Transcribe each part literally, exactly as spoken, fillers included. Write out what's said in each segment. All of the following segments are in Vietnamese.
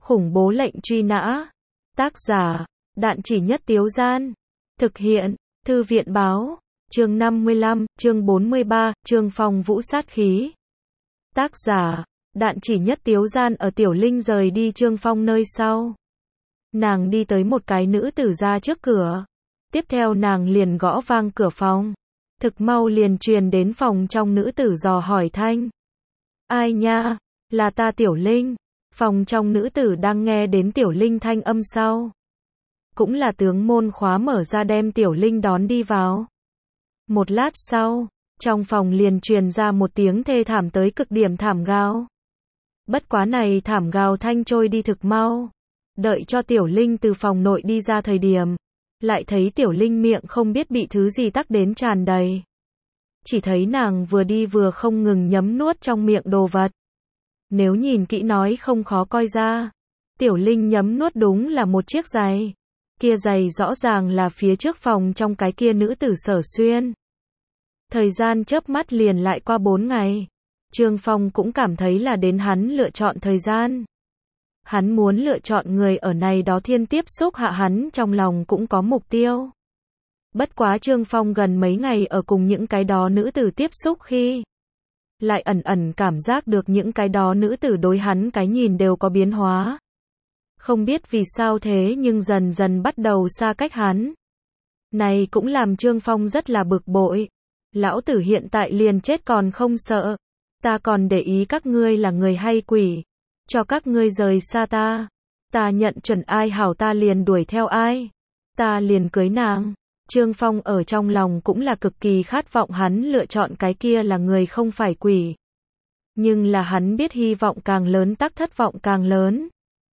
Khủng bố lệnh truy nã. Tác giả, Đạn Chỉ Nhất Tiếu Gian. Thực hiện, Thư viện báo. Chương năm mươi lăm, chương bốn mươi ba, Trương Phong vũ sát khí. Tác giả, Đạn Chỉ Nhất Tiếu Gian. Ở Tiểu Linh rời đi Trương Phong nơi sau, nàng đi tới một cái nữ tử ra trước cửa. Tiếp theo nàng liền gõ vang cửa phòng. Thực mau liền truyền đến phòng trong nữ tử dò hỏi thanh. Ai nha? Là ta Tiểu Linh. Phòng trong nữ tử đang nghe đến Tiểu Linh thanh âm sau, cũng là tướng môn khóa mở ra đem Tiểu Linh đón đi vào. Một lát sau, trong phòng liền truyền ra một tiếng thê thảm tới cực điểm thảm gào. Bất quá này thảm gào thanh trôi đi thực mau. Đợi cho Tiểu Linh từ phòng nội đi ra thời điểm, lại thấy Tiểu Linh miệng không biết bị thứ gì tắc đến tràn đầy. Chỉ thấy nàng vừa đi vừa không ngừng nhấm nuốt trong miệng đồ vật. Nếu nhìn kỹ nói không khó coi ra, Tiểu Linh nhấm nuốt đúng là một chiếc giày. Kia giày rõ ràng là phía trước phòng trong cái kia nữ tử Sở xuyên. Thời gian chớp mắt liền lại qua bốn ngày. Trương Phong cũng cảm thấy là đến hắn lựa chọn thời gian. Hắn muốn lựa chọn người ở này đó thiên tiếp xúc hạ, hắn trong lòng cũng có mục tiêu. Bất quá Trương Phong gần mấy ngày ở cùng những cái đó nữ tử tiếp xúc khi, lại ẩn ẩn cảm giác được những cái đó nữ tử đối hắn cái nhìn đều có biến hóa. Không biết vì sao thế nhưng dần dần bắt đầu xa cách hắn. Này cũng làm Trương Phong rất là bực bội. Lão tử hiện tại liền chết còn không sợ. Ta còn để ý các ngươi là người hay quỷ. Cho các ngươi rời xa ta. Ta nhận chuẩn ai hảo ta liền đuổi theo ai. Ta liền cưới nàng. Trương Phong ở trong lòng cũng là cực kỳ khát vọng hắn lựa chọn cái kia là người không phải quỷ. Nhưng là hắn biết hy vọng càng lớn tắc thất vọng càng lớn.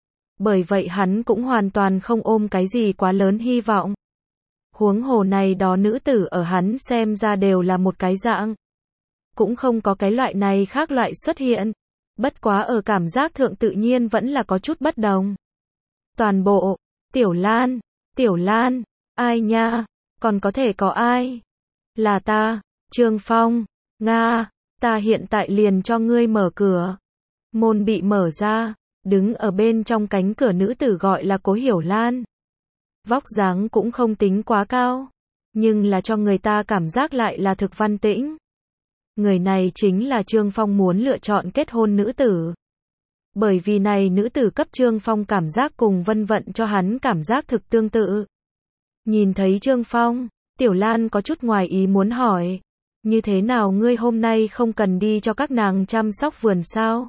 Bởi vậy hắn cũng hoàn toàn không ôm cái gì quá lớn hy vọng. Huống hồ này đó nữ tử ở hắn xem ra đều là một cái dạng. Cũng không có cái loại này khác loại xuất hiện. Bất quá ở cảm giác thượng tự nhiên vẫn là có chút bất đồng. Toàn bộ, Tiểu Lan, Tiểu Lan, ai nha, còn có thể có ai? Là ta, Trương Phong, Nga, ta hiện tại liền cho ngươi mở cửa. Môn bị mở ra, đứng ở bên trong cánh cửa nữ tử gọi là Cố Hiểu Lan. Vóc dáng cũng không tính quá cao, nhưng là cho người ta cảm giác lại là thực văn tĩnh. Người này chính là Trương Phong muốn lựa chọn kết hôn nữ tử. Bởi vì này nữ tử cấp Trương Phong cảm giác cùng Vân Vận cho hắn cảm giác thực tương tự. Nhìn thấy Trương Phong, Tiểu Lan có chút ngoài ý muốn hỏi. Như thế nào ngươi hôm nay không cần đi cho các nàng chăm sóc vườn sao?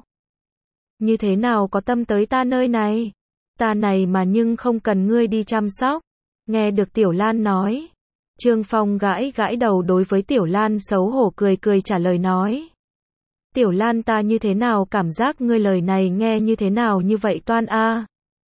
Như thế nào có tâm tới ta nơi này? Ta này mà nhưng không cần ngươi đi chăm sóc. Nghe được Tiểu Lan nói. Trương Phong gãi gãi đầu đối với Tiểu Lan xấu hổ cười cười trả lời nói. Tiểu Lan ta như thế nào cảm giác ngươi lời này nghe như thế nào như vậy toan a?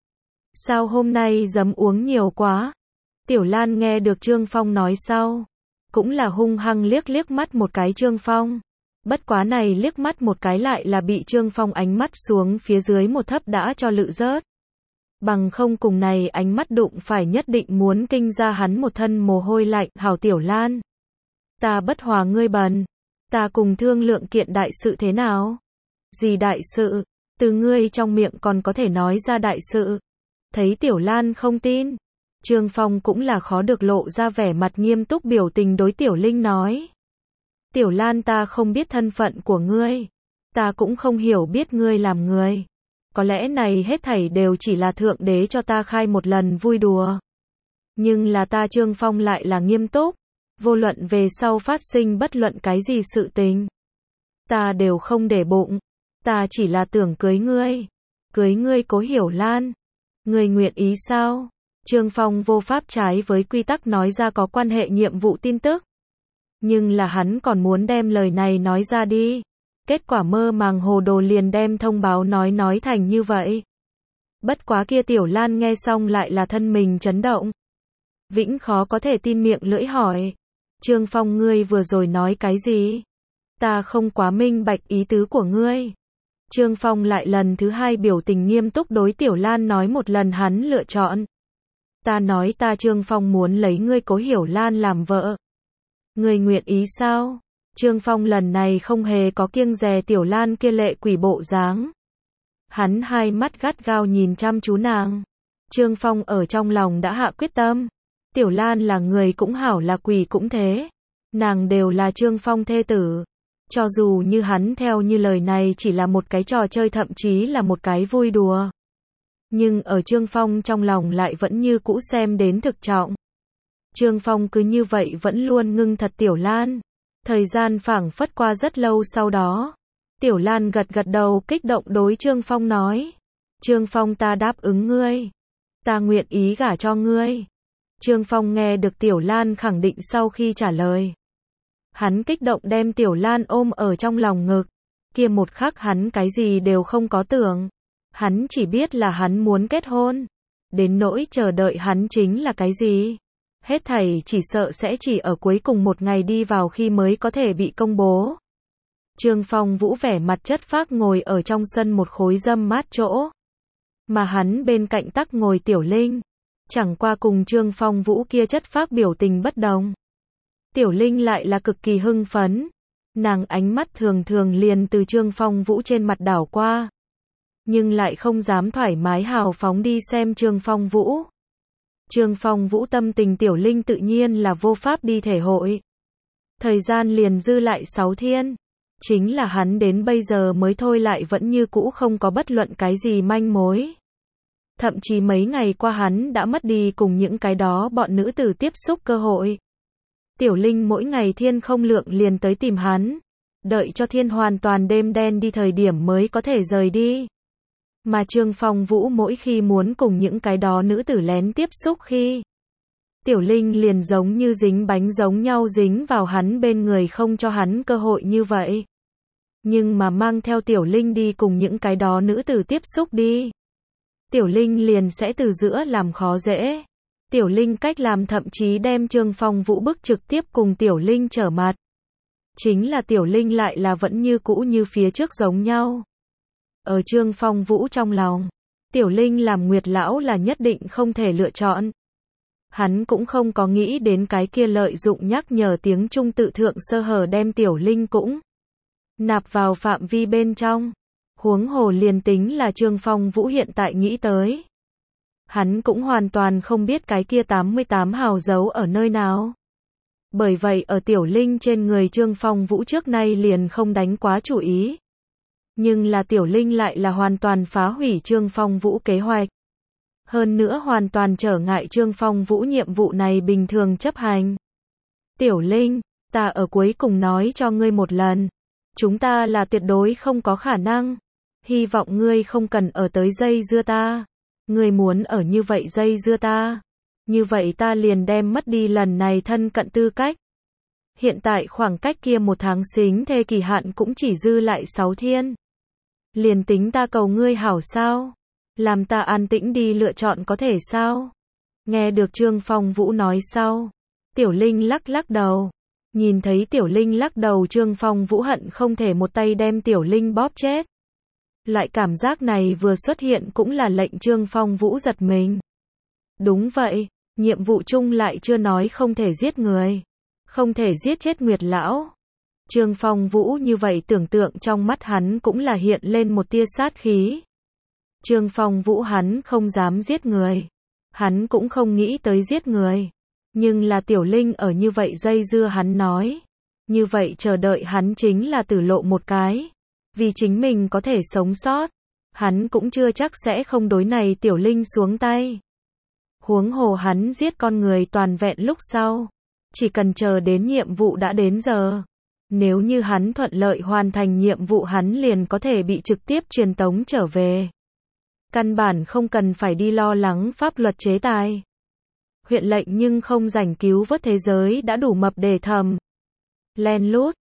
Sao hôm nay giấm uống nhiều quá? Tiểu Lan nghe được Trương Phong nói sau, cũng là hung hăng liếc liếc mắt một cái Trương Phong. Bất quá này liếc mắt một cái lại là bị Trương Phong ánh mắt xuống phía dưới một thấp đã cho lự rớt. Bằng không cùng này ánh mắt đụng phải nhất định muốn kinh ra hắn một thân mồ hôi lạnh. Hảo Tiểu Lan, ta bất hòa ngươi bần, ta cùng thương lượng kiện đại sự thế nào? Gì đại sự? Từ ngươi trong miệng còn có thể nói ra đại sự? Thấy Tiểu Lan không tin, Trương Phong cũng là khó được lộ ra vẻ mặt nghiêm túc biểu tình đối Tiểu Linh nói. Tiểu Lan ta không biết thân phận của ngươi, ta cũng không hiểu biết ngươi làm người. Có lẽ này hết thảy đều chỉ là Thượng Đế cho ta khai một lần vui đùa. Nhưng là ta Trương Phong lại là nghiêm túc, vô luận về sau phát sinh bất luận cái gì sự tình, ta đều không để bụng, ta chỉ là tưởng cưới ngươi, cưới ngươi Cố Hiểu Lan. Ngươi nguyện ý sao? Trương Phong vô pháp trái với quy tắc nói ra có quan hệ nhiệm vụ tin tức. Nhưng là hắn còn muốn đem lời này nói ra đi. Kết quả mơ màng hồ đồ liền đem thông báo nói nói thành như vậy. Bất quá kia Tiểu Lan nghe xong lại là thân mình chấn động. Vĩnh khó có thể tin miệng lưỡi hỏi. Trương Phong ngươi vừa rồi nói cái gì? Ta không quá minh bạch ý tứ của ngươi. Trương Phong lại lần thứ hai biểu tình nghiêm túc đối Tiểu Lan nói một lần hắn lựa chọn. Ta nói ta Trương Phong muốn lấy ngươi Cố Hiểu Lan làm vợ. Ngươi nguyện ý sao? Trương Phong lần này không hề có kiêng dè Tiểu Lan kia lệ quỷ bộ dáng. Hắn hai mắt gắt gao nhìn chăm chú nàng. Trương Phong ở trong lòng đã hạ quyết tâm. Tiểu Lan là người cũng hảo là quỷ cũng thế. Nàng đều là Trương Phong thê tử. Cho dù như hắn theo như lời này chỉ là một cái trò chơi thậm chí là một cái vui đùa. Nhưng ở Trương Phong trong lòng lại vẫn như cũ xem đến thực trọng. Trương Phong cứ như vậy vẫn luôn ngưng thật Tiểu Lan. Thời gian phảng phất qua rất lâu sau đó. Tiểu Lan gật gật đầu kích động đối Trương Phong nói. Trương Phong ta đáp ứng ngươi. Ta nguyện ý gả cho ngươi. Trương Phong nghe được Tiểu Lan khẳng định sau khi trả lời. Hắn kích động đem Tiểu Lan ôm ở trong lòng ngực. Kia một khắc hắn cái gì đều không có tưởng. Hắn chỉ biết là hắn muốn kết hôn. Đến nỗi chờ đợi hắn chính là cái gì. Hết thảy chỉ sợ sẽ chỉ ở cuối cùng một ngày đi vào khi mới có thể bị công bố. Trương Phong Vũ vẻ mặt chất phác ngồi ở trong sân một khối râm mát chỗ. Mà hắn bên cạnh tắc ngồi Tiểu Linh. Chẳng qua cùng Trương Phong Vũ kia chất phác biểu tình bất đồng. Tiểu Linh lại là cực kỳ hưng phấn. Nàng ánh mắt thường thường liền từ Trương Phong Vũ trên mặt đảo qua. Nhưng lại không dám thoải mái hào phóng đi xem Trương Phong Vũ. Trương Phong Vũ tâm tình Tiểu Linh tự nhiên là vô pháp đi thể hội. Thời gian liền dư lại sáu thiên. Chính là hắn đến bây giờ mới thôi lại vẫn như cũ không có bất luận cái gì manh mối. Thậm chí mấy ngày qua hắn đã mất đi cùng những cái đó bọn nữ tử tiếp xúc cơ hội. Tiểu Linh mỗi ngày thiên không lượng liền tới tìm hắn. Đợi cho thiên hoàn toàn đêm đen đi thời điểm mới có thể rời đi. Mà Trương Phong Vũ mỗi khi muốn cùng những cái đó nữ tử lén tiếp xúc khi. Tiểu Linh liền giống như dính bánh giống nhau dính vào hắn bên người không cho hắn cơ hội như vậy. Nhưng mà mang theo Tiểu Linh đi cùng những cái đó nữ tử tiếp xúc đi. Tiểu Linh liền sẽ từ giữa làm khó dễ. Tiểu Linh cách làm thậm chí đem Trương Phong Vũ bức trực tiếp cùng Tiểu Linh trở mặt. Chính là Tiểu Linh lại là vẫn như cũ như phía trước giống nhau. Ở Trương Phong Vũ trong lòng, Tiểu Linh làm Nguyệt Lão là nhất định không thể lựa chọn. Hắn cũng không có nghĩ đến cái kia lợi dụng nhắc nhở tiếng Trung tự thượng sơ hở đem Tiểu Linh cũng nạp vào phạm vi bên trong. Huống hồ liền tính là Trương Phong Vũ hiện tại nghĩ tới. Hắn cũng hoàn toàn không biết cái kia tám mươi tám hào dấu ở nơi nào. Bởi vậy ở Tiểu Linh trên người Trương Phong Vũ trước nay liền không đánh quá chủ ý. Nhưng là Tiểu Linh lại là hoàn toàn phá hủy Trương Phong Vũ kế hoạch. Hơn nữa hoàn toàn trở ngại Trương Phong Vũ nhiệm vụ này bình thường chấp hành. Tiểu Linh, ta ở cuối cùng nói cho ngươi một lần. Chúng ta là tuyệt đối không có khả năng. Hy vọng ngươi không cần ở tới dây dưa ta. Ngươi muốn ở như vậy dây dưa ta. Như vậy ta liền đem mất đi lần này thân cận tư cách. Hiện tại khoảng cách kia một tháng xính thê kỳ hạn cũng chỉ dư lại sáu thiên. Liền tính ta cầu ngươi hảo sao? Làm ta an tĩnh đi lựa chọn có thể sao? Nghe được Trương Phong Vũ nói sau. Tiểu Linh lắc lắc đầu. Nhìn thấy Tiểu Linh lắc đầu Trương Phong Vũ hận không thể một tay đem Tiểu Linh bóp chết. Loại cảm giác này vừa xuất hiện cũng là lệnh Trương Phong Vũ giật mình. Đúng vậy, nhiệm vụ chung lại chưa nói không thể giết người. Không thể giết chết Nguyệt Lão. Trương Phong Vũ như vậy tưởng tượng trong mắt hắn cũng là hiện lên một tia sát khí. Trương Phong Vũ hắn không dám giết người. Hắn cũng không nghĩ tới giết người. Nhưng là Tiểu Linh ở như vậy dây dưa hắn nói. Như vậy chờ đợi hắn chính là tử lộ một cái. Vì chính mình có thể sống sót. Hắn cũng chưa chắc sẽ không đối này Tiểu Linh xuống tay. Huống hồ hắn giết con người toàn vẹn lúc sau. Chỉ cần chờ đến nhiệm vụ đã đến giờ. Nếu như hắn thuận lợi hoàn thành nhiệm vụ hắn liền có thể bị trực tiếp truyền tống trở về. Căn bản không cần phải đi lo lắng pháp luật chế tài. Huyện lệnh nhưng không rảnh cứu vớt thế giới đã đủ mập để thầm. Len lút,